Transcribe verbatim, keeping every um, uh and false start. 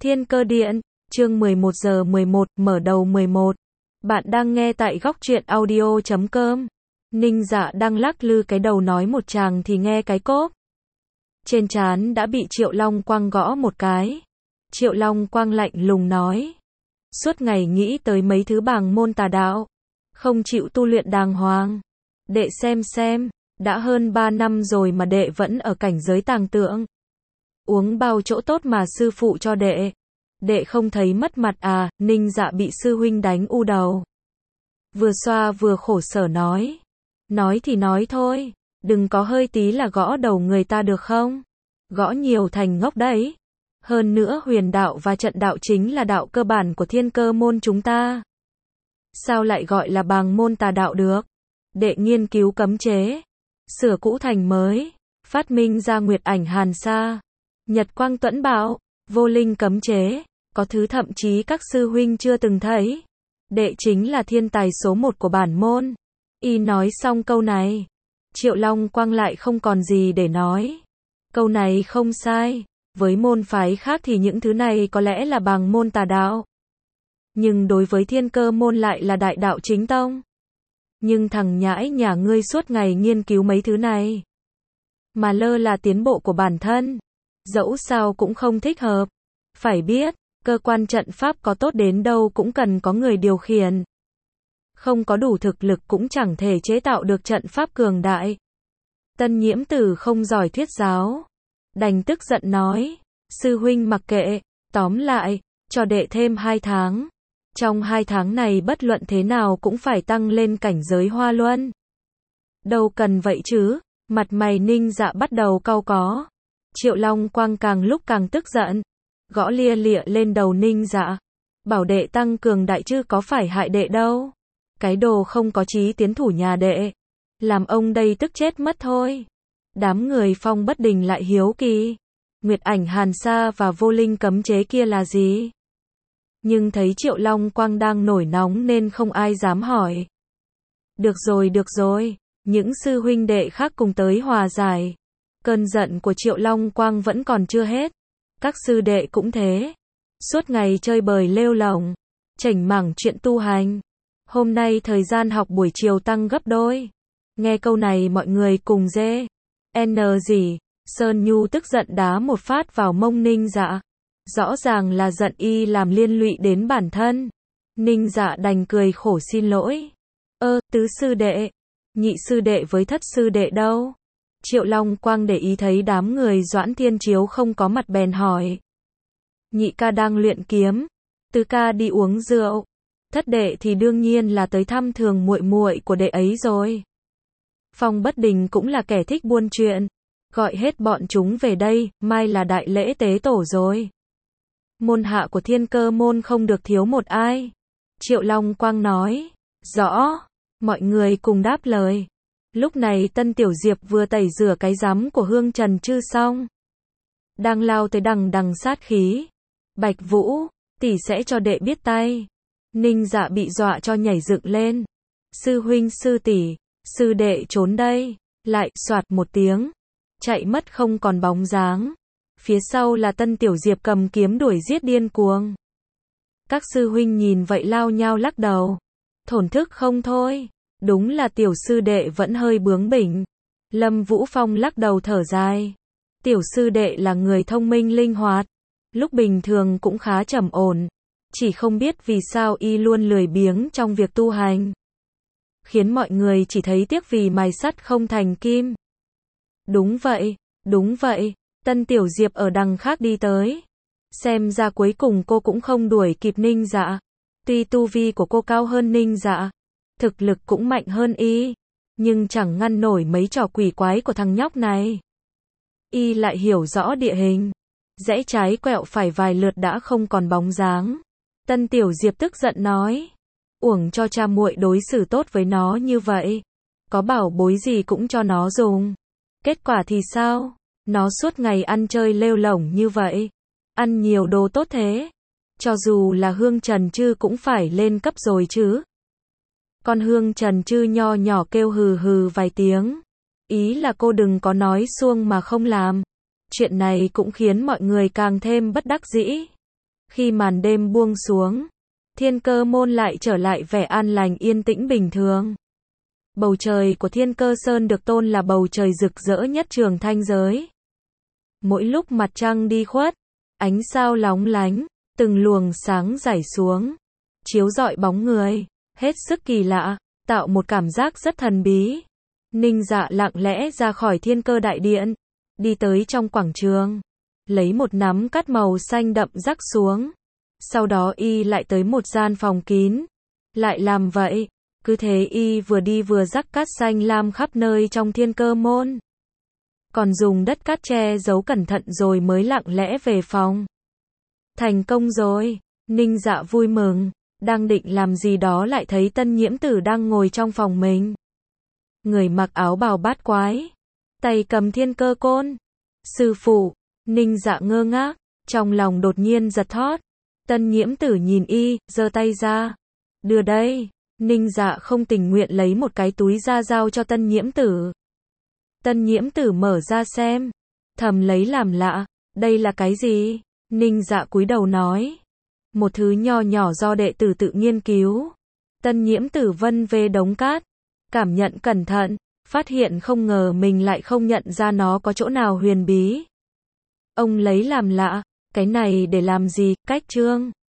Thiên Cơ Điện, chương mười một giờ mười một, mở đầu mười một. Bạn đang nghe tại góc truyện audio chấm com. Ninh Dạ đang lắc lư cái đầu nói một tràng thì nghe cái cốp. Trên trán đã bị Triệu Long Quang gõ một cái. Triệu Long Quang lạnh lùng nói. Suốt ngày nghĩ tới mấy thứ bàng môn tà đạo. Không chịu tu luyện đàng hoàng. Đệ xem xem, đã hơn ba năm rồi mà đệ vẫn ở cảnh giới tàng tượng. Uống bao chỗ tốt mà sư phụ cho đệ. Đệ không thấy mất mặt à? Ninh Dạ bị sư huynh đánh u đầu. Vừa xoa vừa khổ sở nói. Nói thì nói thôi, đừng có hơi tí là gõ đầu người ta được không? Gõ nhiều thành ngốc đấy. Hơn nữa huyền đạo và trận đạo chính là đạo cơ bản của thiên cơ môn chúng ta. Sao lại gọi là bàng môn tà đạo được? Đệ nghiên cứu cấm chế, sửa cũ thành mới, phát minh ra Nguyệt Ảnh Hàn Sa, Nhật Quang Tuẫn Bảo, vô linh cấm chế, có thứ thậm chí các sư huynh chưa từng thấy. Đệ chính là thiên tài số một của bản môn. Y nói xong câu này, Triệu Long Quang lại không còn gì để nói. Câu này không sai, với môn phái khác thì những thứ này có lẽ là bàng môn tà đạo. Nhưng đối với thiên cơ môn lại là đại đạo chính tông. Nhưng thằng nhãi nhà ngươi suốt ngày nghiên cứu mấy thứ này. Mà lơ là tiến bộ của bản thân. Dẫu sao cũng không thích hợp. Phải biết, cơ quan trận pháp có tốt đến đâu cũng cần có người điều khiển. Không có đủ thực lực cũng chẳng thể chế tạo được trận pháp cường đại. Tân Nhiễm Tử không giỏi thuyết giáo. Đành tức giận nói. Sư huynh mặc kệ, tóm lại, cho đệ thêm hai tháng. Trong hai tháng này bất luận thế nào cũng phải tăng lên cảnh giới hoa luân. Đâu cần vậy chứ, mặt mày Ninh Dạ bắt đầu cau có. Triệu Long Quang càng lúc càng tức giận. Gõ lia lịa lên đầu Ninh Dạ. Bảo đệ tăng cường đại chứ có phải hại đệ đâu. Cái đồ không có chí tiến thủ nhà đệ. Làm ông đây tức chết mất thôi. Đám người Phong Bất Đình lại hiếu kỳ. Nguyệt Ảnh Hàn Sa và vô linh cấm chế kia là gì? Nhưng thấy Triệu Long Quang đang nổi nóng nên không ai dám hỏi. Được rồi được rồi, những sư huynh đệ khác cùng tới hòa giải. Cơn giận của Triệu Long Quang vẫn còn chưa hết. Các sư đệ cũng thế. Suốt ngày chơi bời lêu lổng, chảnh mảng chuyện tu hành. Hôm nay thời gian học buổi chiều tăng gấp đôi. Nghe câu này mọi người cùng dê. N gì? Sơn Nhu tức giận đá một phát vào mông Ninh Dạ. Rõ ràng là giận y làm liên lụy đến bản thân. Ninh Dạ đành cười khổ xin lỗi. Ơ, tứ sư đệ, nhị sư đệ với thất sư đệ đâu? Triệu Long Quang để ý thấy đám người Doãn Thiên Chiếu không có mặt bèn hỏi. Nhị ca đang luyện kiếm, tứ ca đi uống rượu, thất đệ thì đương nhiên là tới thăm thường muội muội của đệ ấy rồi. Phong Bất Đình cũng là kẻ thích buôn chuyện, gọi hết bọn chúng về đây, mai là đại lễ tế tổ rồi. Môn hạ của thiên cơ môn không được thiếu một ai. Triệu Long Quang nói. Rõ. Mọi người cùng đáp lời. Lúc này Tân Tiểu Diệp vừa tẩy rửa cái rắm của Hương Trần Trư xong. Đang lao tới đằng đằng sát khí. Bạch Vũ, tỷ sẽ cho đệ biết tay. Ninh Dạ bị dọa cho nhảy dựng lên. Sư huynh sư tỷ, sư đệ trốn đây. Lại soạt một tiếng. Chạy mất không còn bóng dáng. Phía sau là Tân Tiểu Diệp cầm kiếm đuổi giết điên cuồng. Các sư huynh nhìn vậy lao nhau lắc đầu. Thổn thức không thôi. Đúng là tiểu sư đệ vẫn hơi bướng bỉnh. Lâm Vũ Phong lắc đầu thở dài. Tiểu sư đệ là người thông minh linh hoạt. Lúc bình thường cũng khá trầm ổn. Chỉ không biết vì sao y luôn lười biếng trong việc tu hành. Khiến mọi người chỉ thấy tiếc vì mài sắt không thành kim. Đúng vậy, đúng vậy. Tân Tiểu Diệp ở đằng khác đi tới. Xem ra cuối cùng cô cũng không đuổi kịp Ninh Dạ. Tuy tu vi của cô cao hơn Ninh Dạ, thực lực cũng mạnh hơn y, nhưng chẳng ngăn nổi mấy trò quỷ quái của thằng nhóc này. Y lại hiểu rõ địa hình. Rẽ trái quẹo phải vài lượt đã không còn bóng dáng. Tân Tiểu Diệp tức giận nói. Uổng cho cha muội đối xử tốt với nó như vậy. Có bảo bối gì cũng cho nó dùng. Kết quả thì sao? Nó suốt ngày ăn chơi lêu lổng như vậy. Ăn nhiều đồ tốt thế. Cho dù là Hương Trần Trư cũng phải lên cấp rồi chứ. Con Hương Trần Trư nho nhỏ kêu hừ hừ vài tiếng. Ý là cô đừng có nói suông mà không làm. Chuyện này cũng khiến mọi người càng thêm bất đắc dĩ. Khi màn đêm buông xuống, Thiên Cơ Môn lại trở lại vẻ an lành yên tĩnh bình thường. Bầu trời của Thiên Cơ Sơn được tôn là bầu trời rực rỡ nhất Trường Thanh giới. Mỗi lúc mặt trăng đi khuất, ánh sao lóng lánh, từng luồng sáng rải xuống, chiếu rọi bóng người, hết sức kỳ lạ, tạo một cảm giác rất thần bí. Ninh Dạ lặng lẽ ra khỏi Thiên Cơ Đại Điện, đi tới trong quảng trường, lấy một nắm cát màu xanh đậm rắc xuống. Sau đó y lại tới một gian phòng kín, lại làm vậy, cứ thế y vừa đi vừa rắc cát xanh lam khắp nơi trong Thiên Cơ Môn. Còn dùng đất cát che giấu cẩn thận rồi mới lặng lẽ về phòng. Thành công rồi, Ninh Dạ vui mừng, đang định làm gì đó lại thấy Tân Nhiễm Tử đang ngồi trong phòng mình. Người mặc áo bào bát quái, tay cầm thiên cơ côn. Sư phụ, Ninh Dạ ngơ ngác, trong lòng đột nhiên giật thót. Tân Nhiễm Tử nhìn y, giơ tay ra. Đưa đây, Ninh Dạ không tình nguyện lấy một cái túi ra giao cho Tân Nhiễm Tử. Tân Nhiễm Tử mở ra xem, thầm lấy làm lạ, đây là cái gì? Ninh Dạ cúi đầu nói, một thứ nho nhỏ do đệ tử tự nghiên cứu. Tân Nhiễm Tử vân về đống cát, cảm nhận cẩn thận, phát hiện không ngờ mình lại không nhận ra nó có chỗ nào huyền bí. Ông lấy làm lạ, cái này để làm gì? Cách chương